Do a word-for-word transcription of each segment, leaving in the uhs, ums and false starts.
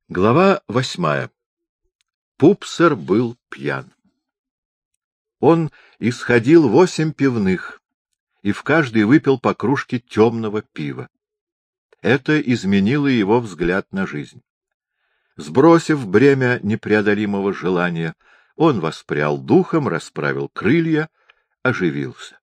Глава восьмая. Пупсер был пьян. Он исходил восемь пивных и в каждой выпил по кружке темного пива. Это изменило его взгляд на жизнь. Сбросив бремя непреодолимого желания, он воспрял духом, расправил крылья, оживился.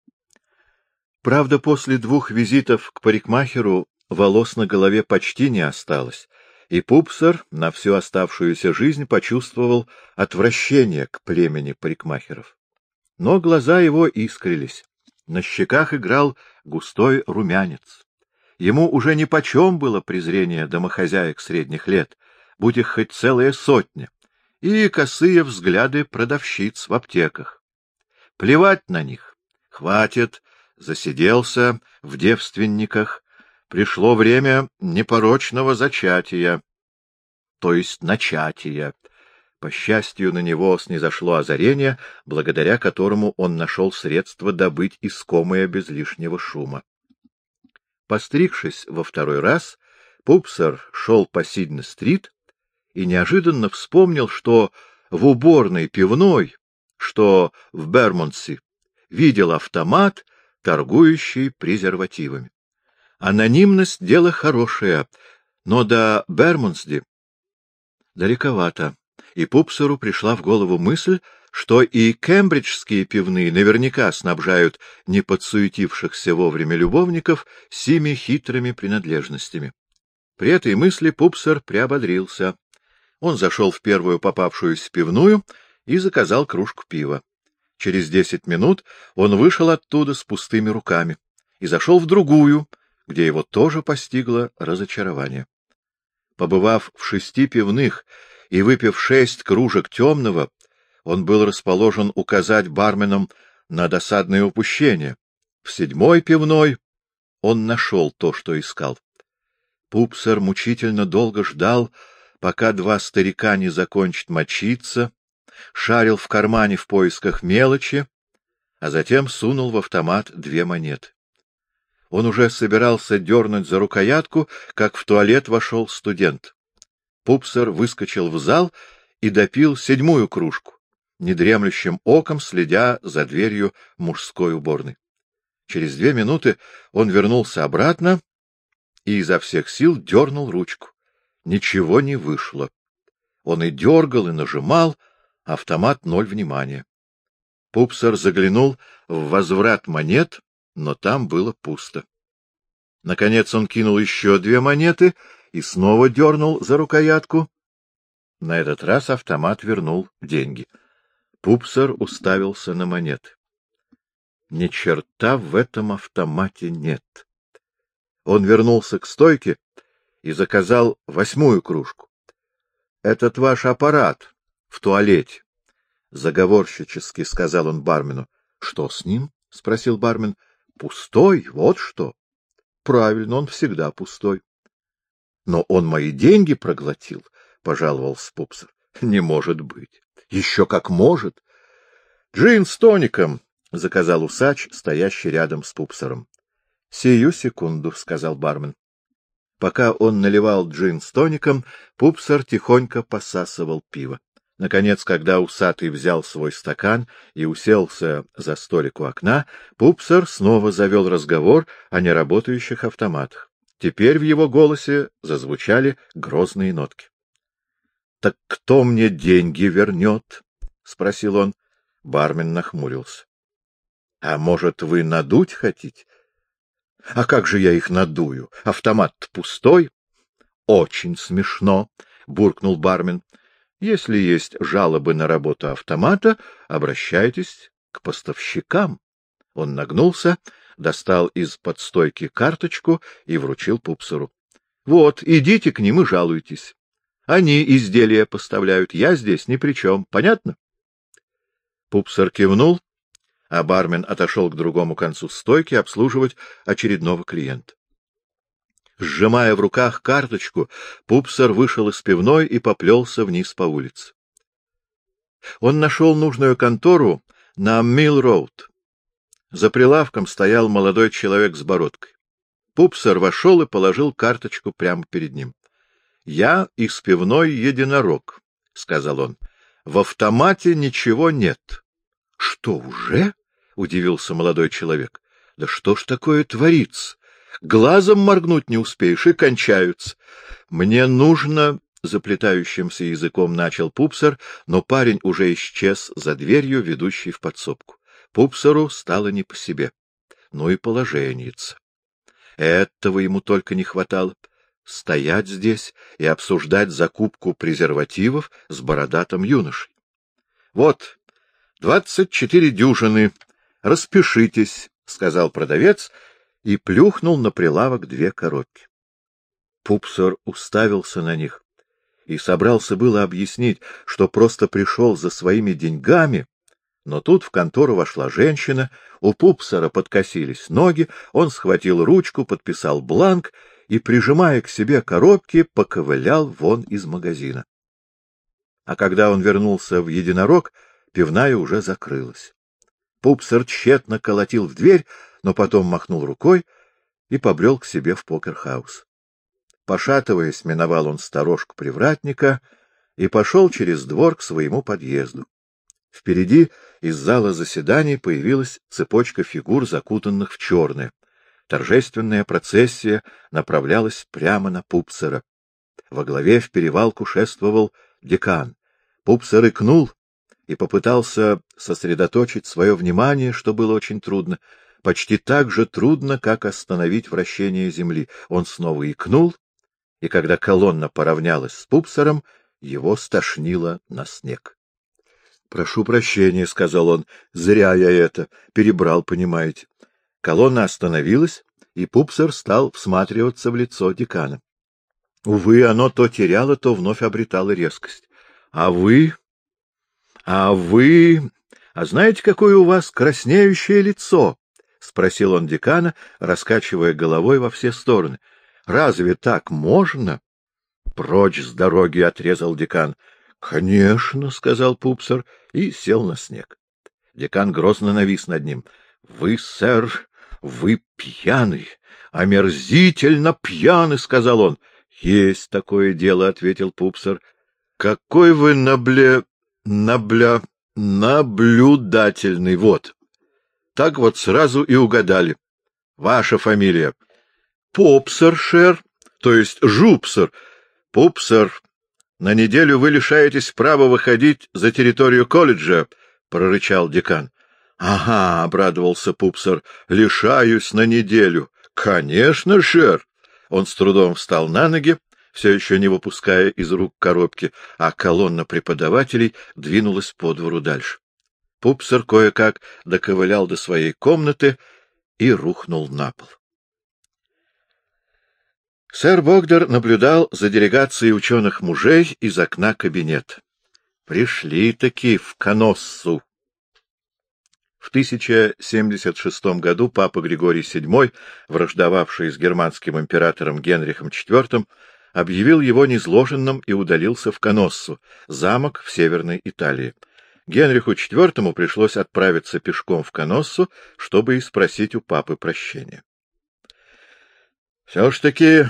Правда, после двух визитов к парикмахеру волос на голове почти не осталось, и Пупсер на всю оставшуюся жизнь почувствовал отвращение к племени парикмахеров. Но глаза его искрились, на щеках играл густой румянец. Ему уже нипочем было презрение домохозяек средних лет, будь их хоть целая сотня, и косые взгляды продавщиц в аптеках. Плевать на них, хватит, засиделся в девственниках, пришло время непорочного зачатия, то есть начатия. По счастью, на него снизошло озарение, благодаря которому он нашел средство добыть искомое без лишнего шума. Постригшись во второй раз, Пупсер шел по Сидней-стрит и неожиданно вспомнил, что в уборной пивной, что в Бермондсе, видел автомат, торгующий презервативами. Анонимность — дело хорошее, но до Бермонсди далековато, и Пупсеру пришла в голову мысль, что и кембриджские пивные наверняка снабжают неподсуетившихся вовремя любовников сими хитрыми принадлежностями. При этой мысли Пупсер приободрился. Он зашел в первую попавшуюся пивную и заказал кружку пива. Через десять минут он вышел оттуда с пустыми руками и зашел в другую, где его тоже постигло разочарование. Побывав в шести пивных и выпив шесть кружек темного, он был расположен указать барменам на досадное упущение. В седьмой пивной он нашел то, что искал. Пупсер мучительно долго ждал, пока два старика не закончат мочиться, шарил в кармане в поисках мелочи, а затем сунул в автомат две монеты. Он уже собирался дернуть за рукоятку, как в туалет вошел студент. Пупсер выскочил в зал и допил седьмую кружку, недремлющим оком следя за дверью мужской уборной. Через две минуты он вернулся обратно и изо всех сил дернул ручку. Ничего не вышло. Он и дергал, и нажимал, автомат ноль внимания. Пупсер заглянул в возврат монет, но там было пусто. Наконец он кинул еще две монеты и снова дернул за рукоятку. На этот раз автомат вернул деньги. Пупсер уставился на монеты. Ни черта в этом автомате нет. Он вернулся к стойке и заказал восьмую кружку. — Этот ваш аппарат в туалете, — заговорщически сказал он бармену. — Что с ним? — спросил бармен. — Пустой, вот что. — Правильно, он всегда пустой. — Но он мои деньги проглотил, — пожаловался Пупсер. — Не может быть. — Еще как может. — Джин с тоником, — заказал усач, стоящий рядом с Пупсером. — Сию секунду, — сказал бармен. Пока он наливал джин с тоником, Пупсер тихонько посасывал пиво. Наконец, когда усатый взял свой стакан и уселся за столик у окна, Пупсер снова завел разговор о неработающих автоматах. Теперь в его голосе зазвучали грозные нотки. — Так кто мне деньги вернет? — спросил он. Бармен нахмурился. — А может, вы надуть хотите? — А как же я их надую? Автомат пустой? — Очень смешно, — буркнул бармен. — Если есть жалобы на работу автомата, обращайтесь к поставщикам. Он нагнулся, достал из-под стойки карточку и вручил Пупсеру. — Вот, идите к ним и жалуйтесь. Они изделия поставляют, я здесь ни при чем. Понятно? Пупсер кивнул, а бармен отошел к другому концу стойки обслуживать очередного клиента. Сжимая в руках карточку, Пупсер вышел из пивной и поплелся вниз по улице. Он нашел нужную контору на Милл-роуд. За прилавком стоял молодой человек с бородкой. Пупсер вошел и положил карточку прямо перед ним. — Я из пивной единорог, — сказал он. — В автомате ничего нет. — Что, уже? — удивился молодой человек. — Да что ж такое творится? Глазом моргнуть не успеешь, и кончаются. Мне нужно... — заплетающимся языком начал Пупсер, но парень уже исчез за дверью, ведущей в подсобку. Пупсеру стало не по себе. Ну и положенец. Этого ему только не хватало. Стоять здесь и обсуждать закупку презервативов с бородатым юношей. — Вот, двадцать четыре дюжины. Распишитесь, — сказал продавец и плюхнул на прилавок две коробки. Пупсер уставился на них и собрался было объяснить, что просто пришел за своими деньгами, но тут в контору вошла женщина, у Пупсера подкосились ноги, он схватил ручку, подписал бланк и, прижимая к себе коробки, поковылял вон из магазина. А когда он вернулся в единорог, пивная уже закрылась. Пупсер тщетно колотил в дверь, но потом махнул рукой и побрел к себе в покерхаус. Пошатываясь, миновал он сторожку привратника и пошел через двор к своему подъезду. Впереди из зала заседаний появилась цепочка фигур, закутанных в черное. Торжественная процессия направлялась прямо на Пупсера. Во главе в перевалку шествовал декан. Пупсер икнул и попытался сосредоточить свое внимание, что было очень трудно. Почти так же трудно, как остановить вращение Земли. Он снова икнул, и когда колонна поравнялась с Пупсером, его стошнило на снег. — Прошу прощения, — сказал он, — зря я это перебрал, понимаете. Колонна остановилась, и Пупсер стал всматриваться в лицо декана. Увы, оно то теряло, то вновь обретало резкость. — А вы... А вы... А знаете, какое у вас краснеющее лицо? — спросил он декана, раскачивая головой во все стороны. — Разве так можно? — Прочь с дороги, — отрезал декан. — Конечно, — сказал Пупсер и сел на снег. Декан грозно навис над ним. — Вы, сэр, вы пьяный, омерзительно пьяный, — сказал он. — Есть такое дело, — ответил Пупсер. — Какой вы набле... набля... наблюдательный, вот. Так вот сразу и угадали. Ваша фамилия? — Попсер, шер, то есть Жупсер. — Пупсер, на неделю вы лишаетесь права выходить за территорию колледжа, — прорычал декан. — Ага, — обрадовался Пупсер, — лишаюсь на неделю. — Конечно, шер. Он с трудом встал на ноги, все еще не выпуская из рук коробки, а колонна преподавателей двинулась по двору дальше. Пупсер кое-как доковылял до своей комнаты и рухнул на пол. Сэр Богдер наблюдал за делегацией ученых-мужей из окна кабинета. Пришли-таки в Каноссу. В тысяча семьдесят шестом году папа Григорий седьмой, враждовавший с германским императором Генрихом четвёртым, объявил его низложенным и удалился в Каноссу, замок в Северной Италии. Генриху четвёртому пришлось отправиться пешком в Каноссу, чтобы и спросить у папы прощения. Все ж таки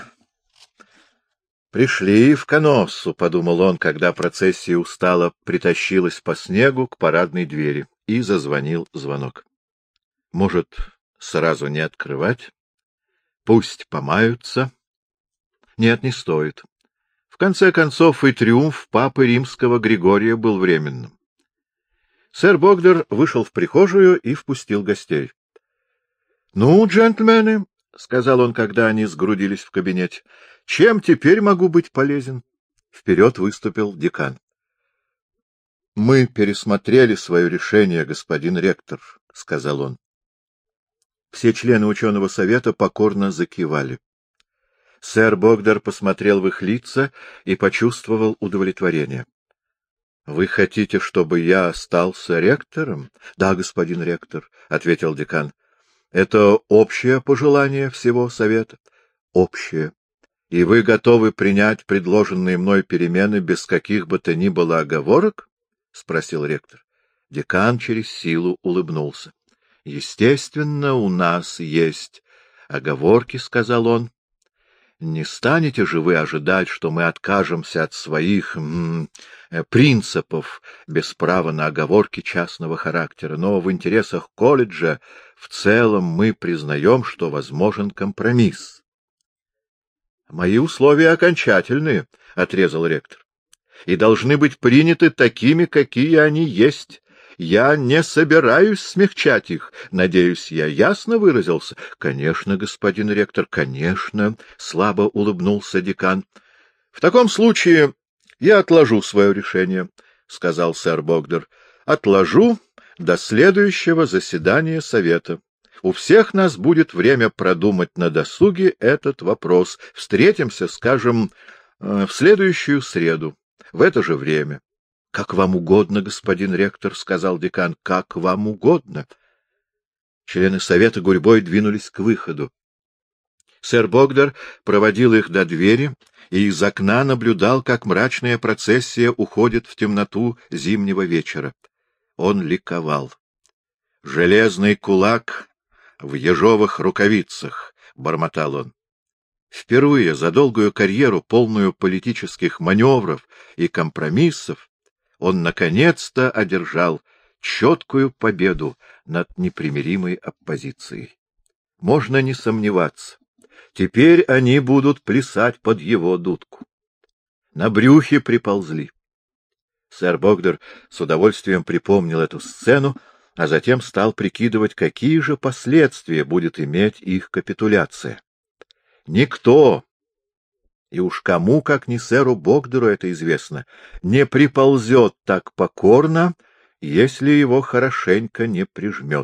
пришли в Каноссу, — подумал он, когда процессия устало притащилась по снегу к парадной двери, и зазвонил звонок. Может, сразу не открывать? Пусть помаются. Нет, не стоит. В конце концов, и триумф папы римского Григория был временным. Сэр Богдер вышел в прихожую и впустил гостей. — Ну, джентльмены, — сказал он, когда они сгрудились в кабинете, — чем теперь могу быть полезен? Вперед выступил декан. — Мы пересмотрели свое решение, господин ректор, — сказал он. Все члены ученого совета покорно закивали. Сэр Богдер посмотрел в их лица и почувствовал удовлетворение. — Вы хотите, чтобы я остался ректором? — Да, господин ректор, — ответил декан. — Это общее пожелание всего совета? — Общее. — И вы готовы принять предложенные мной перемены без каких бы то ни было оговорок? — спросил ректор. Декан через силу улыбнулся. — Естественно, у нас есть оговорки, — сказал он. Не станете же вы ожидать, что мы откажемся от своих м -м, принципов без права на оговорки частного характера, но в интересах колледжа в целом мы признаем, что возможен компромисс. — Мои условия окончательные, — отрезал ректор, — и должны быть приняты такими, какие они есть. Я не собираюсь смягчать их. Надеюсь, я ясно выразился? — Конечно, господин ректор, конечно, — слабо улыбнулся декан. — В таком случае я отложу свое решение, — сказал сэр Богдер. — Отложу до следующего заседания совета. У всех нас будет время продумать на досуге этот вопрос. Встретимся, скажем, в следующую среду, в это же время. — Как вам угодно, господин ректор, — сказал декан, — как вам угодно. Члены совета гурьбой двинулись к выходу. Сэр Богдер проводил их до двери и из окна наблюдал, как мрачная процессия уходит в темноту зимнего вечера. Он ликовал. «Железный кулак в ежовых рукавицах», — бормотал он. Впервые за долгую карьеру, полную политических маневров и компромиссов, он наконец-то одержал четкую победу над непримиримой оппозицией. Можно не сомневаться, теперь они будут плясать под его дудку. На брюхе приползли. Сэр Богдер с удовольствием припомнил эту сцену, а затем стал прикидывать, какие же последствия будет иметь их капитуляция. Никто, и уж кому, как не сэру Богдеру это известно, не приползет так покорно, если его хорошенько не прижмет.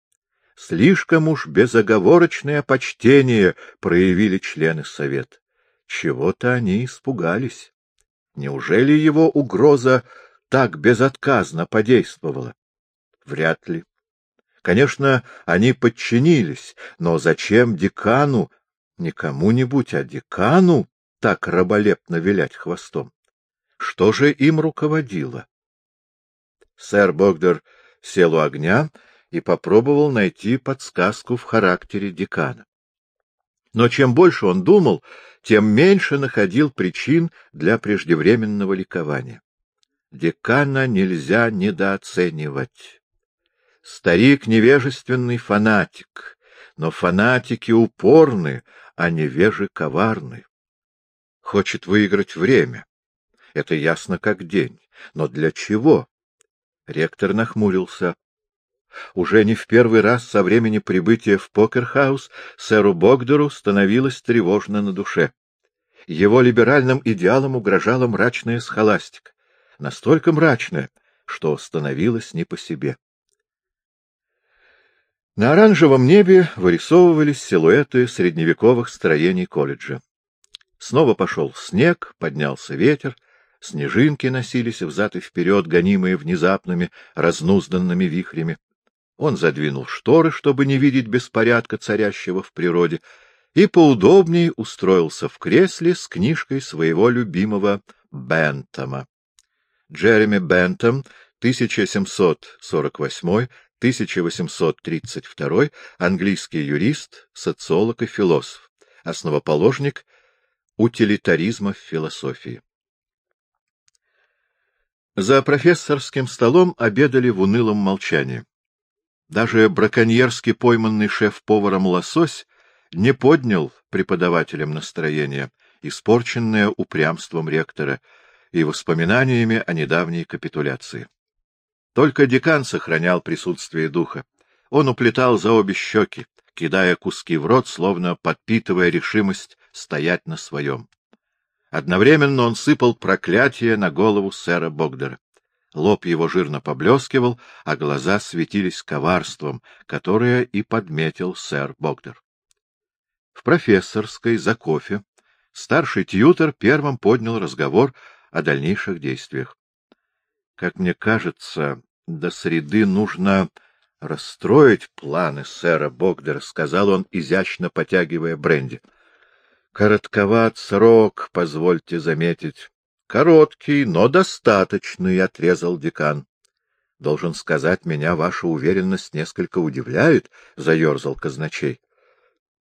Слишком уж безоговорочное почтение проявили члены совета. Чего-то они испугались. Неужели его угроза так безотказно подействовала? Вряд ли. Конечно, они подчинились, но зачем декану, не кому-нибудь, а декану, так раболепно вилять хвостом? Что же им руководило? Сэр Богдер сел у огня и попробовал найти подсказку в характере декана. Но чем больше он думал, тем меньше находил причин для преждевременного ликования. Декана нельзя недооценивать. Старик — невежественный фанатик, но фанатики упорны, а невежи коварны. Хочет выиграть время. Это ясно как день. Но для чего? Ректор нахмурился. Уже не в первый раз со времени прибытия в Покерхаус сэру Богдеру становилось тревожно на душе. Его либеральным идеалам угрожала мрачная схоластика. Настолько мрачная, что становилось не по себе. На оранжевом небе вырисовывались силуэты средневековых строений колледжа. Снова пошел снег, поднялся ветер, снежинки носились взад и вперед, гонимые внезапными разнузданными вихрями. Он задвинул шторы, чтобы не видеть беспорядка, царящего в природе, и поудобнее устроился в кресле с книжкой своего любимого Бентама. Джереми Бентам, тысяча семьсот сорок восьмой — тысяча восемьсот тридцать второй, английский юрист, социолог и философ, основоположник утилитаризма в философии. За профессорским столом обедали в унылом молчании. Даже браконьерски пойманный шеф-поваром лосось не поднял преподавателям настроение, испорченное упрямством ректора и воспоминаниями о недавней капитуляции. Только декан сохранял присутствие духа. Он уплетал за обе щеки, кидая куски в рот, словно подпитывая решимость стоять на своем. Одновременно он сыпал проклятие на голову сэра Богдера. Лоб его жирно поблескивал, а глаза светились коварством, которое и подметил сэр Богдер. В профессорской за кофе старший тьютор первым поднял разговор о дальнейших действиях. — Как мне кажется, до среды нужно расстроить планы сэра Богдера, — сказал он, изящно потягивая бренди. — Коротковат срок, позвольте заметить. — Короткий, но достаточный, — отрезал декан. — Должен сказать, меня ваша уверенность несколько удивляет, — заерзал казначей.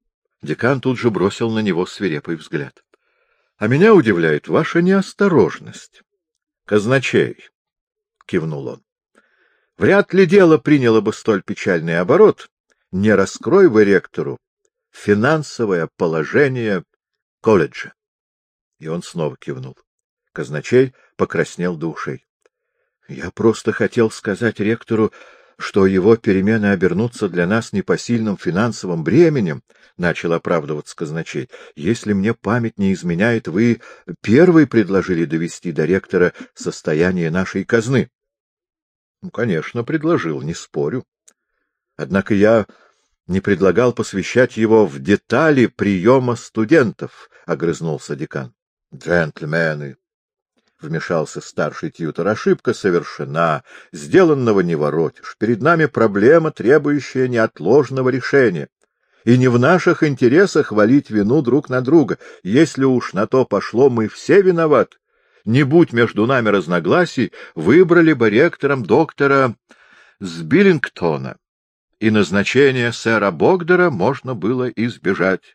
Декан тут же бросил на него свирепый взгляд. — А меня удивляет ваша неосторожность. — Казначей, — кивнул он, — вряд ли дело приняло бы столь печальный оборот, не раскрой вы ректору финансовое положение колледжа. И он снова кивнул. Казначей покраснел до ушей. — Я просто хотел сказать ректору, что его перемены обернутся для нас непосильным финансовым бременем, — начал оправдываться казначей. — Если мне память не изменяет, вы первый предложили довести до ректора состояние нашей казны. — Ну, конечно, предложил, не спорю. Однако я не предлагал посвящать его в детали приема студентов, — огрызнулся декан. — Джентльмены! — вмешался старший тьютор. — Ошибка совершена, сделанного не воротишь. Перед нами проблема, требующая неотложного решения. И не в наших интересах валить вину друг на друга. Если уж на то пошло, мы все виноваты. Не будь между нами разногласий, выбрали бы ректором доктора Сбиллингтона, и назначение сэра Богдера можно было избежать.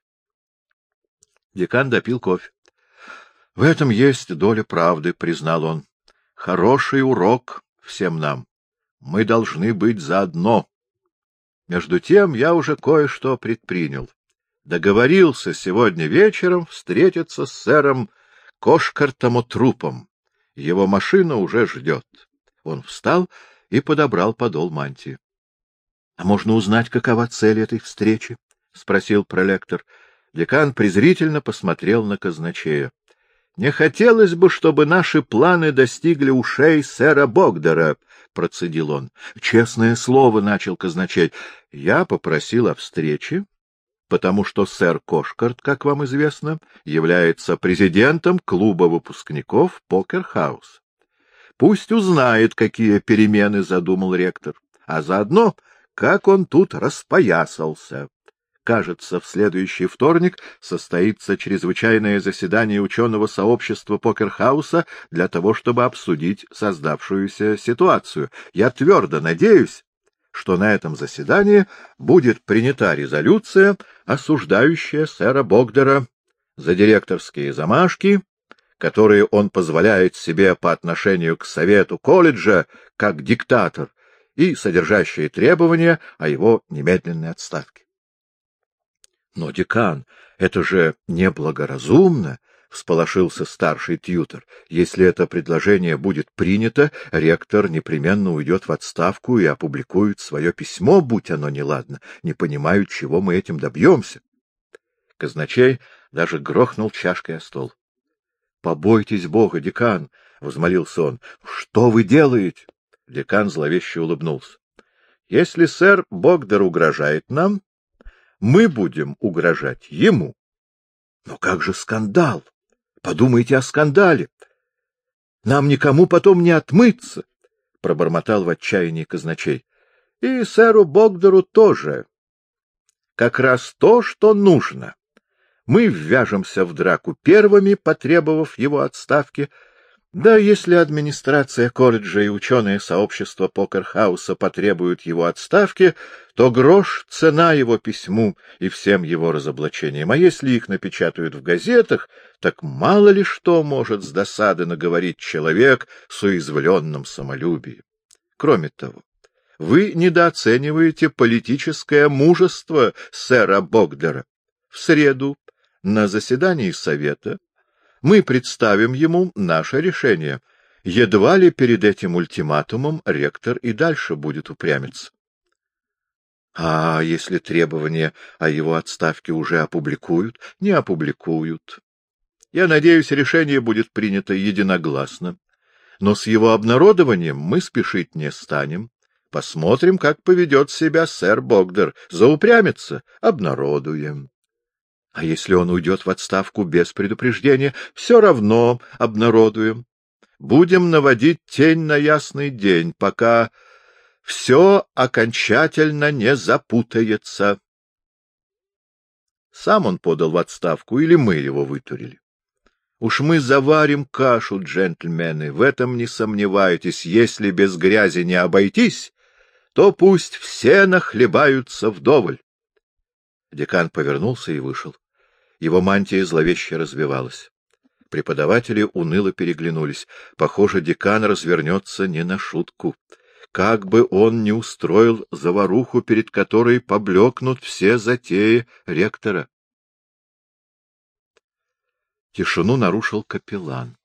Декан допил кофе. — В этом есть доля правды, — признал он. — Хороший урок всем нам. Мы должны быть заодно. Между тем я уже кое-что предпринял. Договорился сегодня вечером встретиться с сэром Кошкартом Трупом. Его машина уже ждет. Он встал и подобрал подол мантии. — А можно узнать, какова цель этой встречи? — спросил пролектор. Декан презрительно посмотрел на казначея. — Не хотелось бы, чтобы наши планы достигли ушей сэра Богдера, — процедил он. — Честное слово, — начал казначей, — я попросил о встрече, потому что сэр Кошкарт, как вам известно, является президентом клуба выпускников Покер-хаус. Пусть узнает, какие перемены задумал ректор, а заодно, как он тут распоясался. Кажется, в следующий вторник состоится чрезвычайное заседание ученого сообщества Покер-хауса для того, чтобы обсудить создавшуюся ситуацию. Я твердо надеюсь, что на этом заседании будет принята резолюция, осуждающая сэра Богдера за директорские замашки, которые он позволяет себе по отношению к совету колледжа как диктатор, и содержащие требования о его немедленной отставке. — Но, декан, это же неблагоразумно, — всполошился старший тьютор. — Если это предложение будет принято, ректор непременно уйдет в отставку и опубликует свое письмо, будь оно неладно. Не понимаю, чего мы этим добьемся. Казначей даже грохнул чашкой о стол. — Побойтесь Бога, декан! — взмолился он. — Что вы делаете? Декан зловеще улыбнулся. — Если сэр Богдер угрожает нам, мы будем угрожать ему. Но как же скандал? Подумайте о скандале. Нам никому потом не отмыться, — пробормотал в отчаянии казначей. И сэру Богдеру тоже. Как раз то, что нужно. Мы ввяжемся в драку первыми, потребовав его отставки. Да, если администрация колледжа и ученое сообщество Покер-хауса потребуют его отставки, то грош цена его письму и всем его разоблачениям. А если их напечатают в газетах, так мало ли что может с досады наговорить человек с уязвленным самолюбием. Кроме того, вы недооцениваете политическое мужество сэра Богдера. В среду на заседании совета мы представим ему наше решение. Едва ли перед этим ультиматумом ректор и дальше будет упрямиться. А если требования о его отставке уже опубликуют? Не опубликуют. Я надеюсь, решение будет принято единогласно. Но с его обнародованием мы спешить не станем. Посмотрим, как поведет себя сэр Богдер. Заупрямится — обнародуем. А если он уйдет в отставку без предупреждения, все равно обнародуем. Будем наводить тень на ясный день, пока все окончательно не запутается. Сам он подал в отставку, или мы его вытурили? Уж мы заварим кашу, джентльмены, в этом не сомневайтесь. Если без грязи не обойтись, то пусть все нахлебаются вдоволь. Декан повернулся и вышел. Его мантия зловеще развивалась. Преподаватели уныло переглянулись. Похоже, декан развернется не на шутку. Как бы он ни устроил заваруху, перед которой поблекнут все затеи ректора. Тишину нарушил капеллан.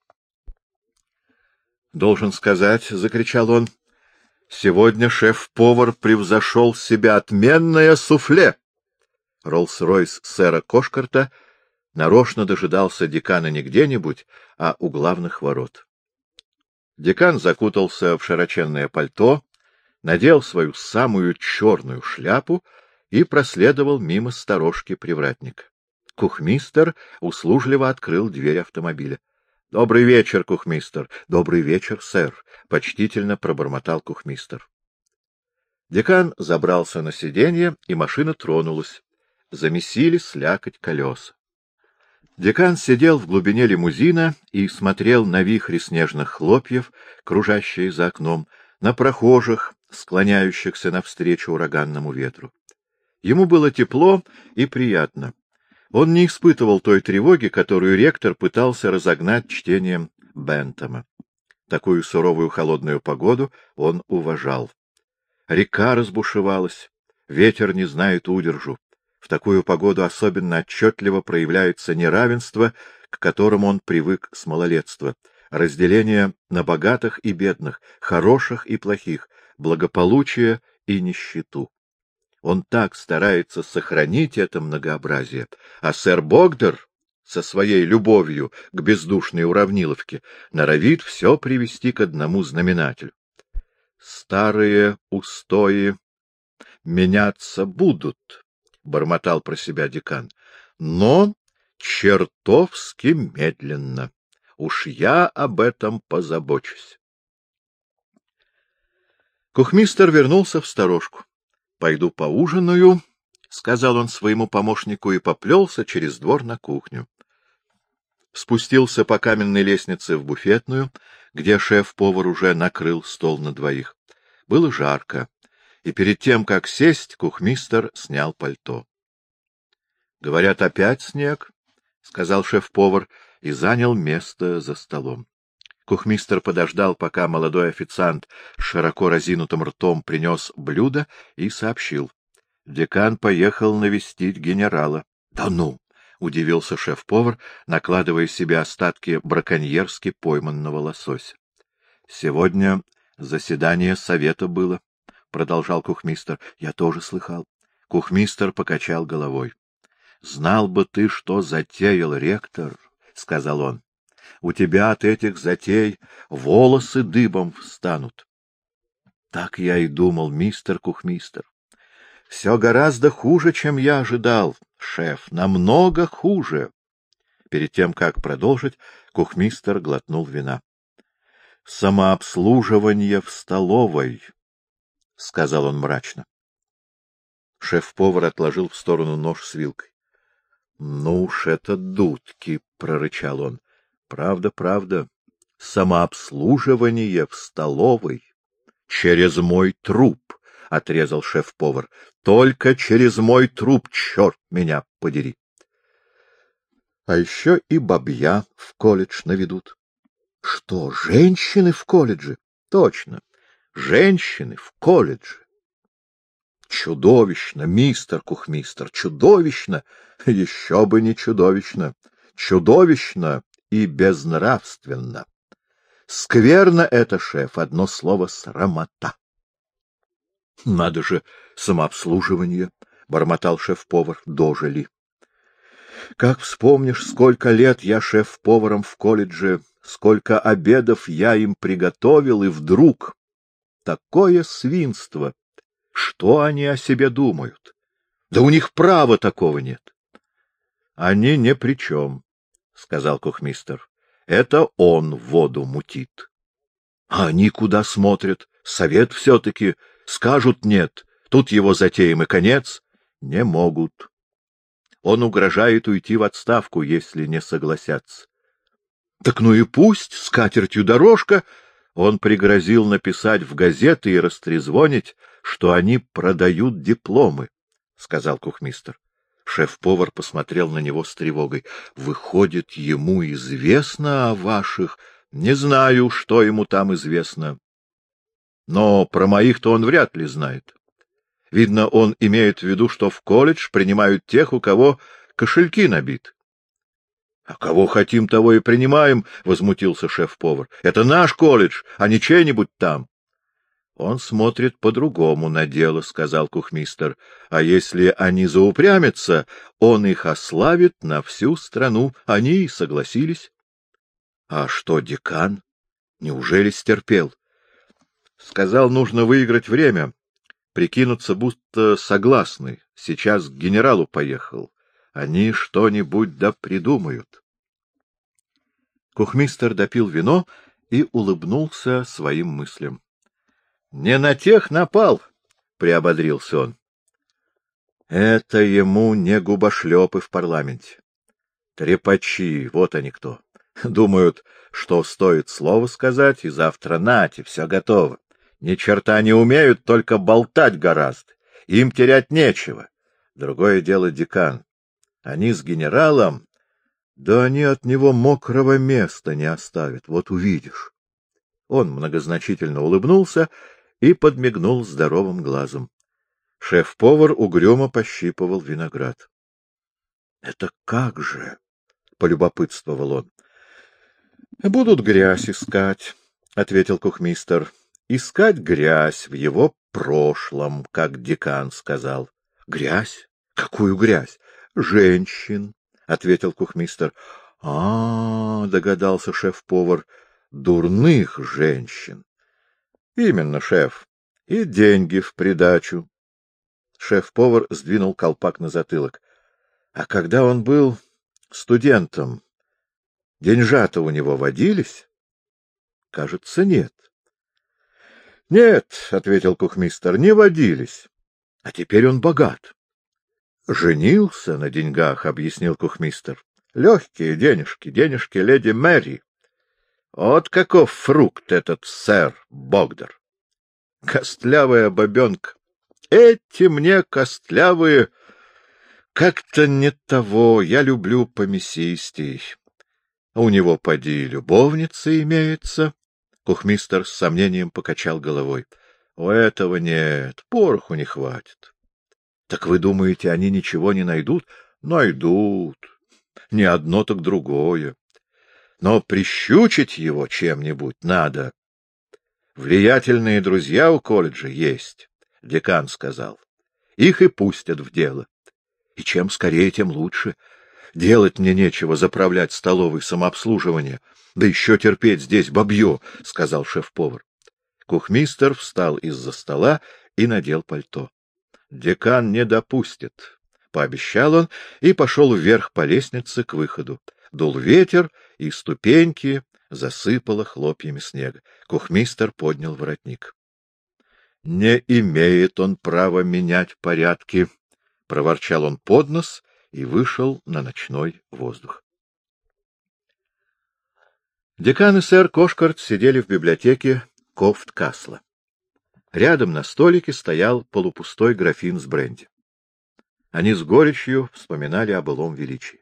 — Должен сказать, — закричал он, — сегодня шеф-повар превзошел себя. Отменное суфле! Роллс-Ройс сэра Кошкарта нарочно дожидался декана не где-нибудь, а у главных ворот. Декан закутался в широченное пальто, надел свою самую черную шляпу и проследовал мимо сторожки привратника. Кухмистер услужливо открыл дверь автомобиля. — Добрый вечер, кухмистер. — Добрый вечер, сэр, — почтительно пробормотал кухмистер. Декан забрался на сиденье, и машина тронулась. Замесили слякоть колеса. Декан сидел в глубине лимузина и смотрел на вихри снежных хлопьев, кружащие за окном, на прохожих, склоняющихся навстречу ураганному ветру. Ему было тепло и приятно. Он не испытывал той тревоги, которую ректор пытался разогнать чтением Бентама. Такую суровую холодную погоду он уважал. Река разбушевалась, ветер не знает удержу. В такую погоду особенно отчетливо проявляется неравенство, к которому он привык с малолетства, разделение на богатых и бедных, хороших и плохих, благополучие и нищету. Он так старается сохранить это многообразие, а сэр Богдер со своей любовью к бездушной уравниловке норовит все привести к одному знаменателю. Старые устои меняться будут, — бормотал про себя декан, — но чертовски медленно. Уж я об этом позабочусь. Кухмистер вернулся в сторожку. — Пойду поужинаю, — сказал он своему помощнику и поплелся через двор на кухню. Спустился по каменной лестнице в буфетную, где шеф-повар уже накрыл стол на двоих. Было жарко, и перед тем, как сесть, кухмистер снял пальто. — Говорят, опять снег, — сказал шеф-повар и занял место за столом. Кухмистер подождал, пока молодой официант с широко разинутым ртом принес блюдо и сообщил. Декан поехал навестить генерала. — Да ну! — удивился шеф-повар, накладывая себе остатки браконьерски пойманного лосося. — Сегодня заседание совета было, — продолжал кухмистер. — Я тоже слыхал. Кухмистер покачал головой. — Знал бы ты, что затеял ректор, — сказал он. — У тебя от этих затей волосы дыбом встанут. — Так я и думал, мистер Кухмистер. Все гораздо хуже, чем я ожидал, шеф, намного хуже. Перед тем, как продолжить, кухмистер глотнул вина. — Самообслуживание в столовой, — сказал он мрачно. Шеф-повар отложил в сторону нож с вилкой. — Ну уж это дудки, — прорычал он. — Правда, правда. Самообслуживание в столовой. Через мой труп, — отрезал шеф-повар. — Только через мой труп, черт меня подери. А еще и бабья в колледж наведут. — Что, женщины в колледже? — Точно, женщины в колледже. Чудовищно, мистер Кухмистер, чудовищно, еще бы не чудовищно, чудовищно и безнравственно. Скверно это, шеф, одно слово — срамота. — Надо же, самообслуживание, — бормотал шеф-повар, — дожили. Как вспомнишь, сколько лет я шеф-поваром в колледже, сколько обедов я им приготовил, и вдруг такое свинство. Что они о себе думают? Да у них права такого нет. — Они ни при чем, — сказал кухмистер. — Это он воду мутит. — А они куда смотрят? Совет все-таки. Скажут нет, тут его затеем и конец. Не могут. Он угрожает уйти в отставку, если не согласятся. — Так ну и пусть, с катертью дорожка. Он пригрозил написать в газеты и растрезвонить, что они продают дипломы, — сказал кухмистер. Шеф-повар посмотрел на него с тревогой. — Выходит, ему известно о ваших... — Не знаю, что ему там известно. Но про моих-то он вряд ли знает. Видно, он имеет в виду, что в колледж принимают тех, у кого кошельки набиты. — А кого хотим, того и принимаем, — возмутился шеф-повар. — Это наш колледж, а не чей-нибудь там. — Он смотрит по-другому на дело, — сказал кухмистер. — А если они заупрямятся, он их ославит на всю страну. Они и согласились. — А что, декан? Неужели стерпел? — Сказал, нужно выиграть время, прикинуться, будто согласны. Сейчас к генералу поехал. Они что-нибудь да придумают. Кухмистер допил вино и улыбнулся своим мыслям. — Не на тех напал, — приободрился он. — Это ему не губошлепы в парламенте. Трепачи, вот они кто. Думают, что стоит слово сказать, и завтра нате, все готово. Ни черта не умеют, только болтать гораздо. Им терять нечего. Другое дело декан. Они с генералом, да они от него мокрого места не оставят, вот увидишь. Он многозначительно улыбнулся и подмигнул здоровым глазом. Шеф-повар угрюмо пощипывал виноград. — Это как же? — полюбопытствовал он. — Будут грязь искать, — ответил кухмистер. — Искать грязь в его прошлом, как декан сказал. — Грязь? Какую грязь? — Женщин, — ответил кухмистер. — А, — догадался шеф-повар, — дурных женщин. — Именно, шеф. И деньги в придачу. Шеф-повар сдвинул колпак на затылок. — А когда он был студентом, деньжата у него водились? — Кажется, нет. — Нет, — ответил кухмистер, — не водились. А теперь он богат. — Женился на деньгах, — объяснил кухмистер. — Легкие денежки, денежки леди Мэри. Вот каков фрукт этот сэр Богдар. Костлявая бабенка. Эти мне костлявые как-то не того, я люблю помесистей. А у него, поди, любовница имеется. Кухмистер с сомнением покачал головой. У этого нет, пороху не хватит. Так вы думаете, они ничего не найдут? Найдут. Не одно, так другое. Но прищучить его чем-нибудь надо. Влиятельные друзья у колледжа есть, декан сказал. Их и пустят в дело. И чем скорее, тем лучше. Делать мне нечего заправлять столовой самообслуживание, да еще терпеть здесь бабье, — сказал шеф-повар. Кухмистер встал из-за стола и надел пальто. Декан не допустит, — пообещал он и пошел вверх по лестнице к выходу. Дул ветер, и ступеньки засыпало хлопьями снега. Кухмистер поднял воротник. — Не имеет он права менять порядки, — проворчал он под нос и вышел на ночной воздух. Декан и сэр Кошкарт сидели в библиотеке Кофт-Касла. Рядом на столике стоял полупустой графин с бренди. Они с горечью вспоминали о былом величии.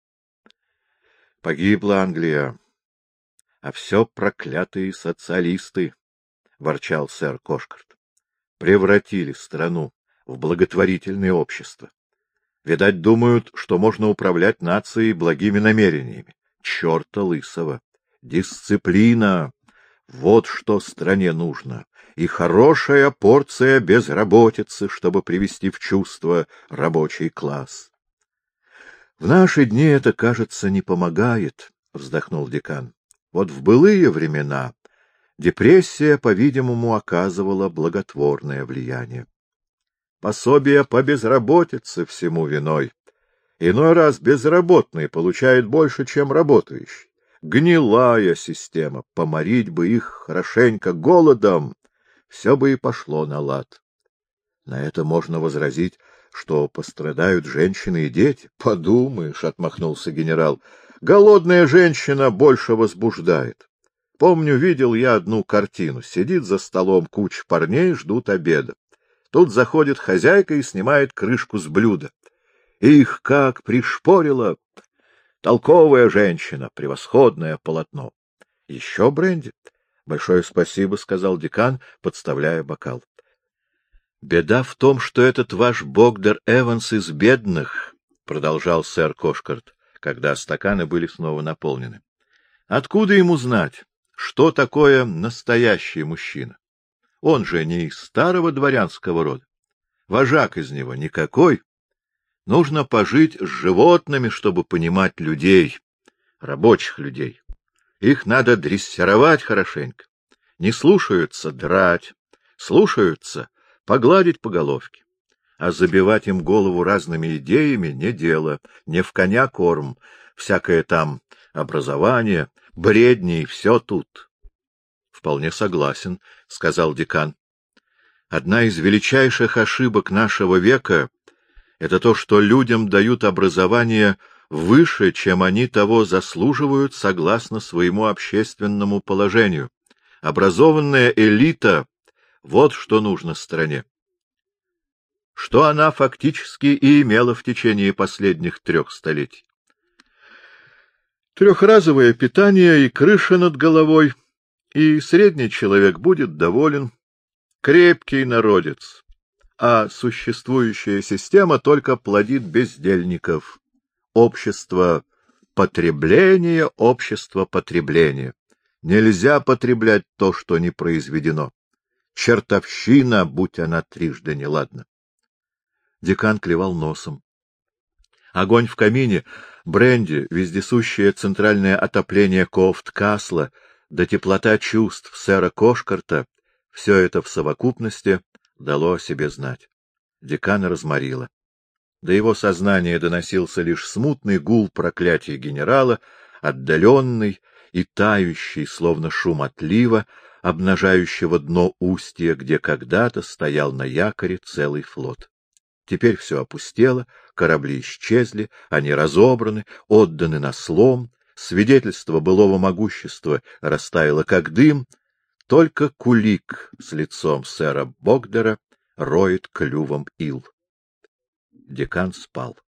Погибла Англия, а все проклятые социалисты, — ворчал сэр Кошкарт, — превратили страну в благотворительное общество. Видать, думают, что можно управлять нацией благими намерениями. Черта лысого! Дисциплина! Вот что стране нужно. И хорошая порция безработицы, чтобы привести в чувство рабочий класс. — В наши дни это, кажется, не помогает, — вздохнул декан. Вот в былые времена депрессия, по-видимому, оказывала благотворное влияние. Пособие по безработице всему виной. Иной раз безработный получает больше, чем работающий. Гнилая система, поморить бы их хорошенько голодом, все бы и пошло на лад. На это можно возразить, что пострадают женщины и дети. — Подумаешь, — отмахнулся генерал, — голодная женщина больше возбуждает. Помню, видел я одну картину. Сидит за столом куча парней, ждут обеда. Тут заходит хозяйка и снимает крышку с блюда. Их как пришпорило! Толковая женщина, превосходное полотно. — Еще бренди? — Большое спасибо, — сказал декан, подставляя бокал. — Беда в том, что этот ваш Богдер Эванс из бедных, — продолжал сэр Кошкарт, когда стаканы были снова наполнены. — Откуда ему знать, что такое настоящий мужчина? Он же не из старого дворянского рода. Вожак из него никакой. Нужно пожить с животными, чтобы понимать людей, рабочих людей. Их надо дрессировать хорошенько. Не слушаются — драть, слушаются — погладить по головке. А забивать им голову разными идеями — не дело, не в коня корм, всякое там образование, бредни и все тут. — Вполне согласен, — сказал декан. — Одна из величайших ошибок нашего века — это то, что людям дают образование выше, чем они того заслуживают согласно своему общественному положению. Образованная элита — вот что нужно стране. Что она фактически и имела в течение последних трех столетий. Трехразовое питание и крыша над головой, и средний человек будет доволен. Крепкий народец. А существующая система только плодит бездельников. Общество потребления, общество потребления. Нельзя потреблять то, что не произведено. Чертовщина, будь она трижды неладна. Декан клевал носом. Огонь в камине, бренди, вездесущее центральное отопление Кофт-Касла, да теплота чувств сэра Кошкарта — все это в совокупности дало о себе знать. Декана разморило. До его сознания доносился лишь смутный гул проклятий генерала, отдаленный и тающий, словно шум отлива, обнажающего дно устья, где когда-то стоял на якоре целый флот. Теперь все опустело, корабли исчезли, они разобраны, отданы на слом, свидетельство былого могущества растаяло как дым, только кулик с лицом сэра Богдера роет клювом ил. Декан спал.